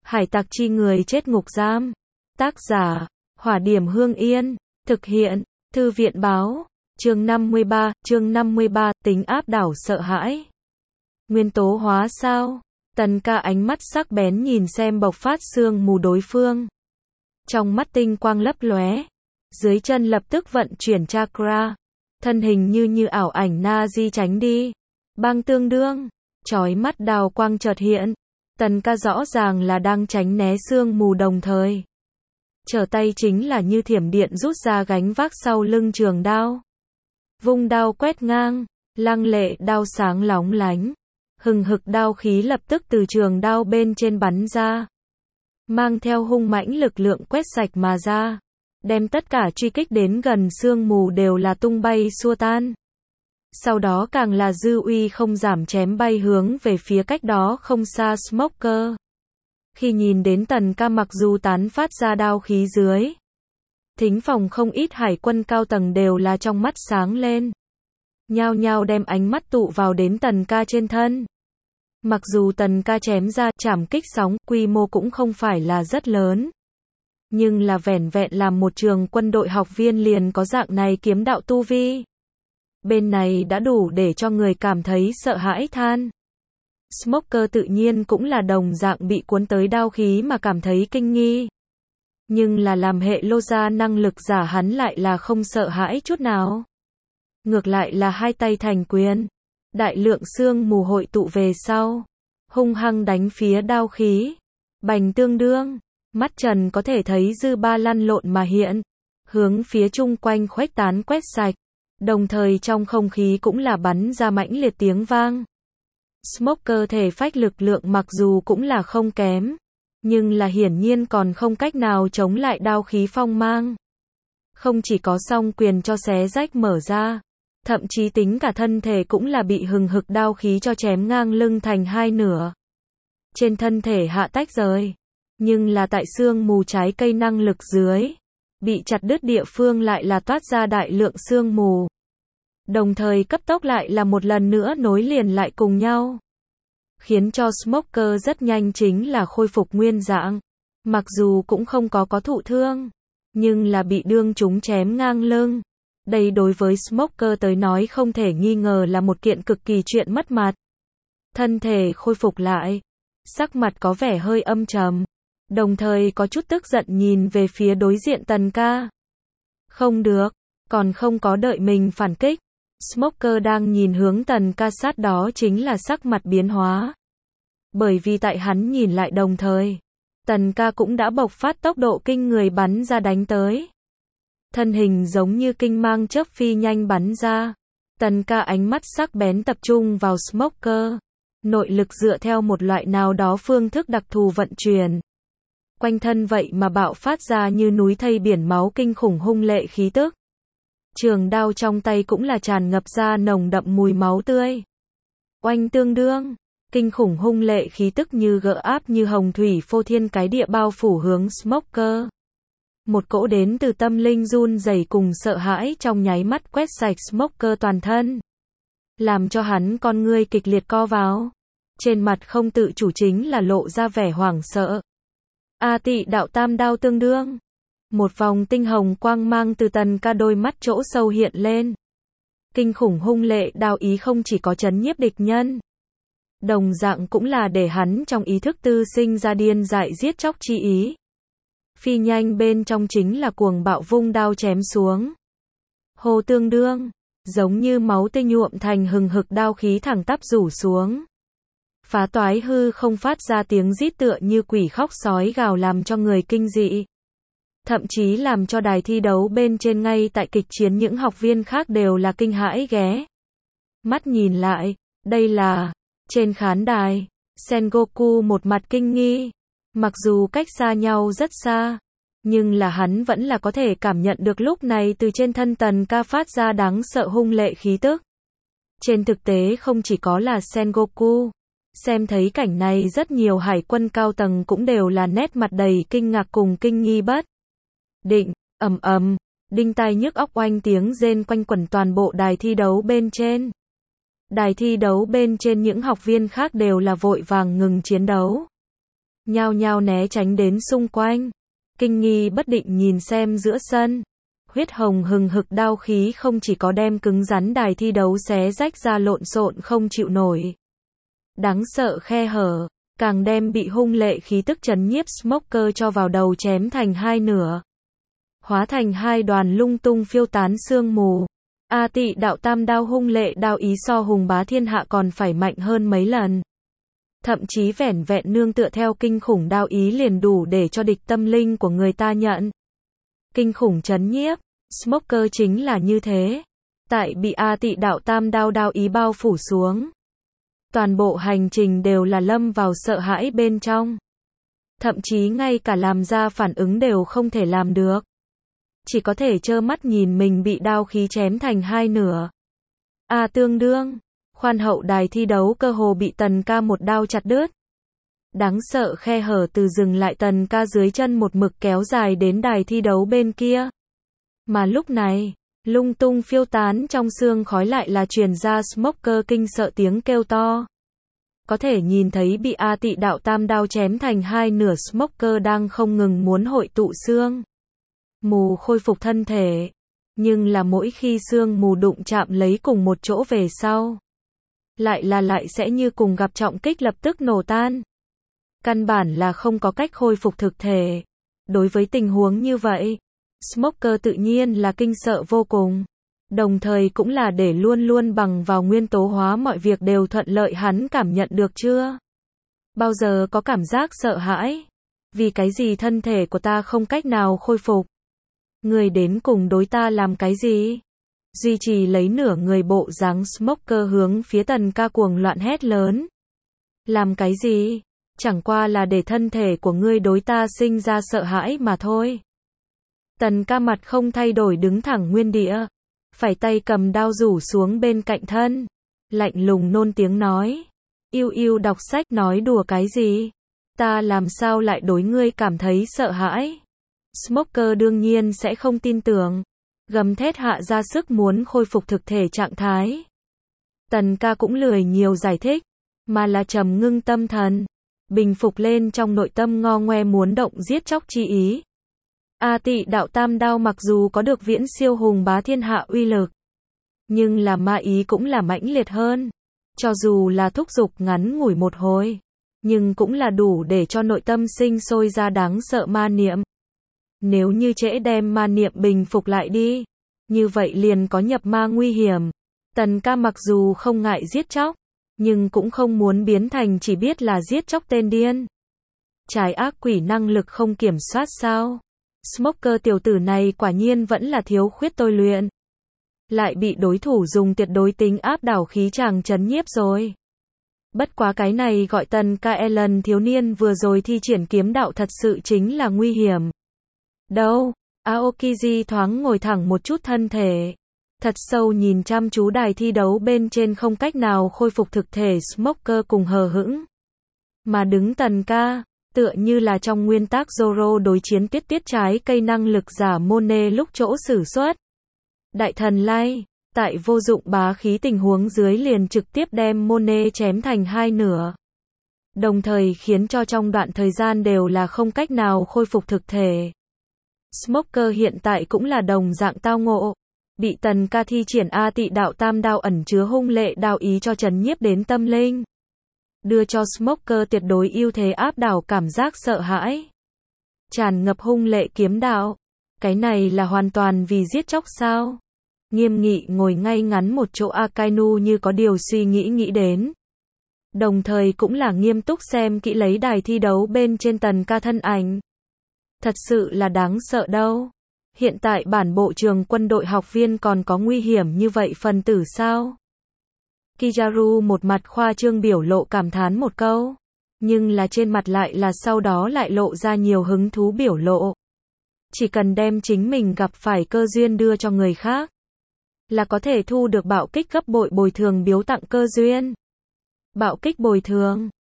Hải tặc chi người chết ngục giam. Tác giả, Hỏa Điểm Hương Yên. Thực hiện, Thư viện báo. Chương 53, tính áp đảo sợ hãi. Nguyên tố hóa sao? Tần Ca ánh mắt sắc bén nhìn xem bộc phát sương mù đối phương. Trong mắt tinh quang lấp lóe. Dưới chân lập tức vận chuyển chakra. Thân hình như ảo ảnh na di tránh đi. Băng tương đương. Chói mắt đào quang chợt hiện. Tần Ca rõ ràng là đang tránh né sương mù đồng thời. Trở tay chính là như thiểm điện rút ra gánh vác sau lưng trường đao. Vung đao quét ngang, lăng lệ đao sáng lóng lánh. Hừng hực đao khí lập tức từ trường đao bên trên bắn ra. Mang theo hung mãnh lực lượng quét sạch mà ra. Đem tất cả truy kích đến gần sương mù đều là tung bay xua tan. Sau đó càng là dư uy không giảm chém bay hướng về phía cách đó không xa Smoker. Khi nhìn đến Tần Ca mặc dù tán phát ra đao khí dưới. Thính phòng không ít hải quân cao tầng đều là trong mắt sáng lên. Nhao nhao đem ánh mắt tụ vào đến Tần Ca trên thân. Mặc dù Tần Ca chém ra trảm kích sóng, quy mô cũng không phải là rất lớn. Nhưng là vẻn vẹn làm một trường quân đội học viên liền có dạng này kiếm đạo tu vi. Bên này đã đủ để cho người cảm thấy sợ hãi than. Smoker tự nhiên cũng là đồng dạng bị cuốn tới đao khí mà cảm thấy kinh nghi. Nhưng là làm hệ lô gia năng lực giả hắn lại là không sợ hãi chút nào. Ngược lại là hai tay thành quyền. Đại lượng sương mù hội tụ về sau. Hung hăng đánh phía đao khí. Bành tương đương. Mắt trần có thể thấy dư ba lăn lộn mà hiện. Hướng phía chung quanh khuếch tán quét sạch. Đồng thời trong không khí cũng là bắn ra mãnh liệt tiếng vang. Smoker thể phách lực lượng mặc dù cũng là không kém. Nhưng là hiển nhiên còn không cách nào chống lại đao khí phong mang. Không chỉ có song quyền cho xé rách mở ra. Thậm chí tính cả thân thể cũng là bị hừng hực đao khí cho chém ngang lưng thành hai nửa. Trên thân thể hạ tách rời. Nhưng là tại sương mù trái cây năng lực dưới. Bị chặt đứt địa phương lại là toát ra đại lượng sương mù. Đồng thời cấp tốc lại là một lần nữa nối liền lại cùng nhau. Khiến cho Smoker rất nhanh chính là khôi phục nguyên dạng. Mặc dù cũng không có thụ thương. Nhưng là bị đương chúng chém ngang lưng. Đây đối với Smoker tới nói không thể nghi ngờ là một kiện cực kỳ chuyện mất mặt. Thân thể khôi phục lại. Sắc mặt có vẻ hơi âm trầm. Đồng thời có chút tức giận nhìn về phía đối diện Tần Ca. Không được, còn không có đợi mình phản kích. Smoker đang nhìn hướng Tần Ca sát đó chính là sắc mặt biến hóa. Bởi vì tại hắn nhìn lại đồng thời, Tần Ca cũng đã bộc phát tốc độ kinh người bắn ra đánh tới. Thân hình giống như kinh mang chớp phi nhanh bắn ra. Tần Ca ánh mắt sắc bén tập trung vào Smoker. Nội lực dựa theo một loại nào đó phương thức đặc thù vận chuyển. Quanh thân vậy mà bạo phát ra như núi thây biển máu kinh khủng hung lệ khí tức. Trường đao trong tay cũng là tràn ngập ra nồng đậm mùi máu tươi. Oanh tương đương, kinh khủng hung lệ khí tức như gỡ áp như hồng thủy phô thiên cái địa bao phủ hướng Smoker. Một cỗ đến từ tâm linh run rẩy cùng sợ hãi trong nháy mắt quét sạch Smoker toàn thân. Làm cho hắn con ngươi kịch liệt co vào. Trên mặt không tự chủ chính là lộ ra vẻ hoảng sợ. A Tị đạo tam đao tương đương. Một vòng tinh hồng quang mang từ Tần Ca đôi mắt chỗ sâu hiện lên. Kinh khủng hung lệ đao ý không chỉ có chấn nhiếp địch nhân. Đồng dạng cũng là để hắn trong ý thức tư sinh ra điên dại giết chóc chi ý. Phi nhanh bên trong chính là cuồng bạo vung đao chém xuống. Hồ tương đương, giống như máu tươi nhuộm thành hừng hực đao khí thẳng tắp rủ xuống. Phá toái hư không phát ra tiếng rít tựa như quỷ khóc sói gào làm cho người kinh dị. Thậm chí làm cho đài thi đấu bên trên ngay tại kịch chiến những học viên khác đều là kinh hãi ghé mắt nhìn lại, đây là, trên khán đài, Sengoku một mặt kinh nghi. Mặc dù cách xa nhau rất xa, nhưng là hắn vẫn là có thể cảm nhận được lúc này từ trên thân Tần Ca phát ra đáng sợ hung lệ khí tức. Trên thực tế không chỉ có là Sengoku. Xem thấy cảnh này rất nhiều hải quân cao tầng cũng đều là nét mặt đầy kinh ngạc cùng kinh nghi bất định. Ầm ầm, đinh tai nhức óc oanh tiếng rên quanh quẩn toàn bộ đài thi đấu bên trên. Đài thi đấu bên trên những học viên khác đều là vội vàng ngừng chiến đấu. nhao nhao né tránh đến xung quanh. Kinh nghi bất định nhìn xem giữa sân. Huyết hồng hừng hực đao khí không chỉ có đem cứng rắn đài thi đấu xé rách ra lộn xộn không chịu nổi. Đáng sợ khe hở, càng đem bị hung lệ khí tức chấn nhiếp Smoker cho vào đầu chém thành hai nửa. Hóa thành hai đoàn lung tung phiêu tán sương mù. A Tị đạo tam đao hung lệ đao ý so hùng bá thiên hạ còn phải mạnh hơn mấy lần. Thậm chí vẻn vẹn nương tựa theo kinh khủng đao ý liền đủ để cho địch tâm linh của người ta nhận. Kinh khủng chấn nhiếp, Smoker chính là như thế. Tại bị A Tị đạo tam đao đao ý bao phủ xuống. Toàn bộ hành trình đều là lâm vào sợ hãi bên trong. Thậm chí ngay cả làm ra phản ứng đều không thể làm được. Chỉ có thể trơ mắt nhìn mình bị đao khí chém thành hai nửa. Tương đương, khoan hậu đài thi đấu cơ hồ bị Tần Ca một đao chặt đứt. Đáng sợ khe hở từ dừng lại Tần Ca dưới chân một mực kéo dài đến đài thi đấu bên kia. Mà lúc này, lung tung phiêu tán trong sương khói lại là truyền ra Smoker kinh sợ tiếng kêu to. Có thể nhìn thấy bị A Tị đạo tam đao chém thành hai nửa Smoker đang không ngừng muốn hội tụ sương mù khôi phục thân thể. Nhưng là mỗi khi sương mù đụng chạm lấy cùng một chỗ về sau, lại sẽ như cùng gặp trọng kích lập tức nổ tan. Căn bản là không có cách khôi phục thực thể. Đối với tình huống như vậy, Smoker tự nhiên là kinh sợ vô cùng. Đồng thời cũng là để luôn luôn bằng vào nguyên tố hóa mọi việc đều thuận lợi hắn cảm nhận được chưa? Bao giờ có cảm giác sợ hãi? Vì cái gì thân thể của ta không cách nào khôi phục? Người đến cùng đối ta làm cái gì? Duy trì lấy nửa người bộ dáng Smoker hướng phía Tần Ca cuồng loạn hét lớn. Làm cái gì? Chẳng qua là để thân thể của ngươi đối ta sinh ra sợ hãi mà thôi. Tần Ca mặt không thay đổi đứng thẳng nguyên địa. Phải tay cầm đao rủ xuống bên cạnh thân. Lạnh lùng nôn tiếng nói. Yêu yêu đọc sách nói đùa cái gì? Ta làm sao lại đối ngươi cảm thấy sợ hãi? Smoker đương nhiên sẽ không tin tưởng. Gầm thét hạ ra sức muốn khôi phục thực thể trạng thái. Tần Ca cũng lười nhiều giải thích. Mà là trầm ngưng tâm thần. Bình phục lên trong nội tâm ngo ngoe muốn động giết chóc chi ý. A Tị đạo tam đao mặc dù có được viễn siêu hùng bá thiên hạ uy lực, nhưng là ma ý cũng là mãnh liệt hơn. Cho dù là thúc giục ngắn ngủi một hồi, nhưng cũng là đủ để cho nội tâm sinh sôi ra đáng sợ ma niệm. Nếu như trễ đem ma niệm bình phục lại đi, như vậy liền có nhập ma nguy hiểm. Tần Ca mặc dù không ngại giết chóc, nhưng cũng không muốn biến thành chỉ biết là giết chóc tên điên. Trái ác quỷ năng lực không kiểm soát sao? Smoker tiểu tử này quả nhiên vẫn là thiếu khuyết tôi luyện. Lại bị đối thủ dùng tuyệt đối tính áp đảo khí chàng chấn nhiếp rồi. Bất quá cái này gọi Tần Ca Ellen thiếu niên vừa rồi thi triển kiếm đạo thật sự chính là nguy hiểm. Đâu? Aokiji thoáng ngồi thẳng một chút thân thể. Thật sâu nhìn chăm chú đài thi đấu bên trên không cách nào khôi phục thực thể Smoker cùng hờ hững. Mà đứng Tần Ca, tựa như là trong nguyên tắc Zoro đối chiến tiết trái cây năng lực giả Mone lúc chỗ sử xuất. Đại thần Lai, tại vô dụng bá khí tình huống dưới liền trực tiếp đem Mone chém thành hai nửa. Đồng thời khiến cho trong đoạn thời gian đều là không cách nào khôi phục thực thể. Smoker hiện tại cũng là đồng dạng tao ngộ. Bị Tần Ca thi triển A Tị đạo tam đao ẩn chứa hung lệ đao ý cho trấn nhiếp đến tâm linh. Đưa cho Smoker tuyệt đối ưu thế áp đảo cảm giác sợ hãi. Tràn ngập hung lệ kiếm đạo. Cái này là hoàn toàn vì giết chóc sao? Nghiêm nghị ngồi ngay ngắn một chỗ Akainu như có điều suy nghĩ đến. Đồng thời cũng là nghiêm túc xem kỹ lấy đài thi đấu bên trên Tần Ca thân ảnh. Thật sự là đáng sợ đâu. Hiện tại bản bộ trường quân đội học viên còn có nguy hiểm như vậy phần tử sao? Kizaru một mặt khoa trương biểu lộ cảm thán một câu. Nhưng là trên mặt lại là sau đó lại lộ ra nhiều hứng thú biểu lộ. Chỉ cần đem chính mình gặp phải cơ duyên đưa cho người khác, là có thể thu được bạo kích gấp bội bồi thường biếu tặng cơ duyên. Bạo kích bồi thường.